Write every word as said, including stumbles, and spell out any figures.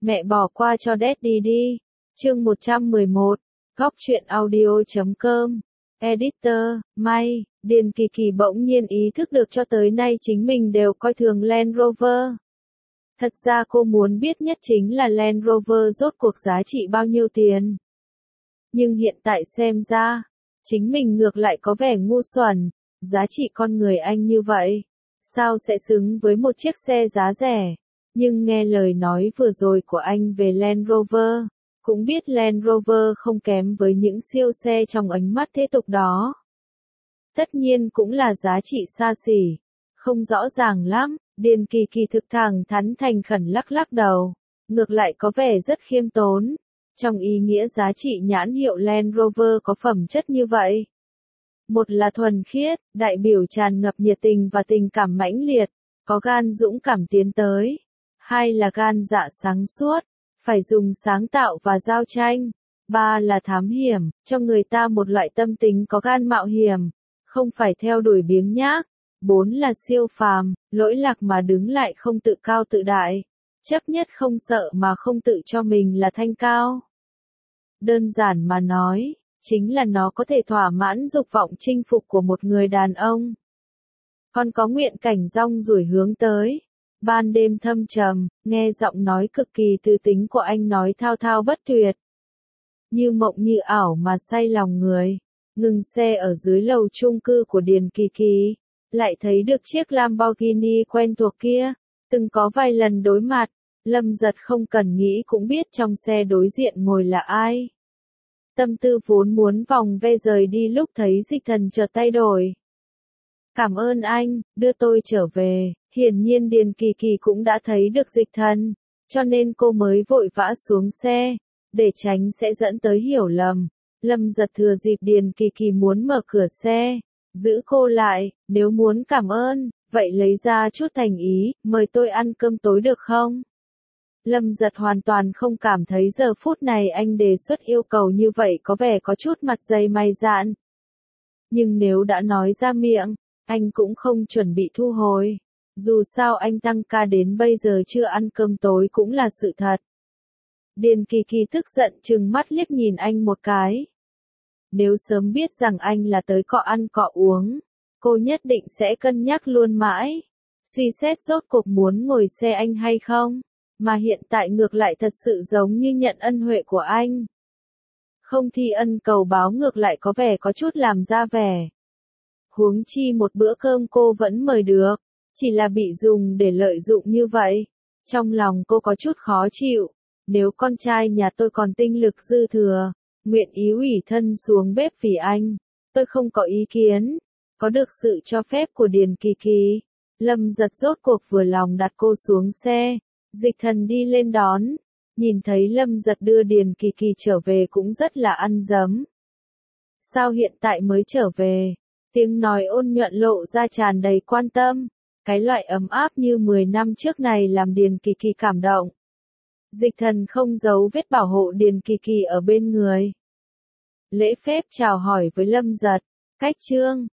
Mẹ bỏ qua cho Daddy đi. Chương một trăm mười một, góc truyện audio chấm com. Editor, May, Điền Kỳ Kỳ bỗng nhiên ý thức được cho tới nay chính mình đều coi thường Land Rover. Thật ra cô muốn biết nhất chính là Land Rover rốt cuộc giá trị bao nhiêu tiền. Nhưng hiện tại xem ra, chính mình ngược lại có vẻ ngu xuẩn, giá trị con người anh như vậy, sao sẽ xứng với một chiếc xe giá rẻ. Nhưng nghe lời nói vừa rồi của anh về Land Rover, cũng biết Land Rover không kém với những siêu xe trong ánh mắt thế tục đó. Tất nhiên cũng là giá trị xa xỉ, không rõ ràng lắm. Điền Kỳ Kỳ thực thẳng thắn thành khẩn lắc lắc đầu, ngược lại có vẻ rất khiêm tốn, trong ý nghĩa giá trị nhãn hiệu Land Rover có phẩm chất như vậy. Một là thuần khiết, đại biểu tràn ngập nhiệt tình và tình cảm mãnh liệt, có gan dũng cảm tiến tới. Hai là gan dạ sáng suốt, phải dùng sáng tạo và giao tranh. Ba là thám hiểm, cho người ta một loại tâm tính có gan mạo hiểm, không phải theo đuổi biếng nhác. Bốn là siêu phàm, lỗi lạc mà đứng lại không tự cao tự đại, chấp nhất không sợ mà không tự cho mình là thanh cao. Đơn giản mà nói, chính là nó có thể thỏa mãn dục vọng chinh phục của một người đàn ông. Còn có nguyện cảnh rong ruổi hướng tới. Ban đêm thâm trầm, nghe giọng nói cực kỳ tư tính của anh nói thao thao bất tuyệt. Như mộng như ảo mà say lòng người. Ngừng xe ở dưới lầu chung cư của Điền Kỳ Kỳ, lại thấy được chiếc Lamborghini quen thuộc kia. Từng có vài lần đối mặt, Lâm Giật không cần nghĩ cũng biết trong xe đối diện ngồi là ai. Tâm tư vốn muốn vòng ve rời đi lúc thấy Dịch Thần chợt thay đổi. Cảm ơn anh, đưa tôi trở về. Hiển nhiên Điền Kỳ Kỳ cũng đã thấy được Dịch Thần, cho nên cô mới vội vã xuống xe, để tránh sẽ dẫn tới hiểu lầm. Lâm Giật thừa dịp Điền Kỳ Kỳ muốn mở cửa xe, giữ cô lại, nếu muốn cảm ơn, vậy lấy ra chút thành ý, mời tôi ăn cơm tối được không? Lâm Giật hoàn toàn không cảm thấy giờ phút này anh đề xuất yêu cầu như vậy có vẻ có chút mặt dày mày dạn. Nhưng nếu đã nói ra miệng, anh cũng không chuẩn bị thu hồi. Dù sao anh tăng ca đến bây giờ chưa ăn cơm tối cũng là sự thật. Điền Kỳ Kỳ tức giận trừng mắt liếc nhìn anh một cái. Nếu sớm biết rằng anh là tới cọ ăn cọ uống, cô nhất định sẽ cân nhắc luôn mãi, suy xét rốt cuộc muốn ngồi xe anh hay không, mà hiện tại ngược lại thật sự giống như nhận ân huệ của anh. Không thi ân cầu báo ngược lại có vẻ có chút làm ra vẻ. Huống chi một bữa cơm cô vẫn mời được, chỉ là bị dùng để lợi dụng như vậy. Trong lòng cô có chút khó chịu, nếu con trai nhà tôi còn tinh lực dư thừa, nguyện ý ủy thân xuống bếp vì anh, tôi không có ý kiến. Có được sự cho phép của Điền Kỳ Kỳ, Lâm Giật rốt cuộc vừa lòng đặt cô xuống xe. Dịch Thần đi lên đón, nhìn thấy Lâm Giật đưa Điền Kỳ Kỳ trở về cũng rất là ăn dấm. Sao hiện tại mới trở về? Tiếng nói ôn nhuận lộ ra tràn đầy quan tâm, cái loại ấm áp như mười năm trước này làm Điền Kỳ Kỳ cảm động. Dịch Thần không giấu vết bảo hộ Điền Kỳ Kỳ ở bên người. Lễ phép chào hỏi với Lâm Giật, cách chương,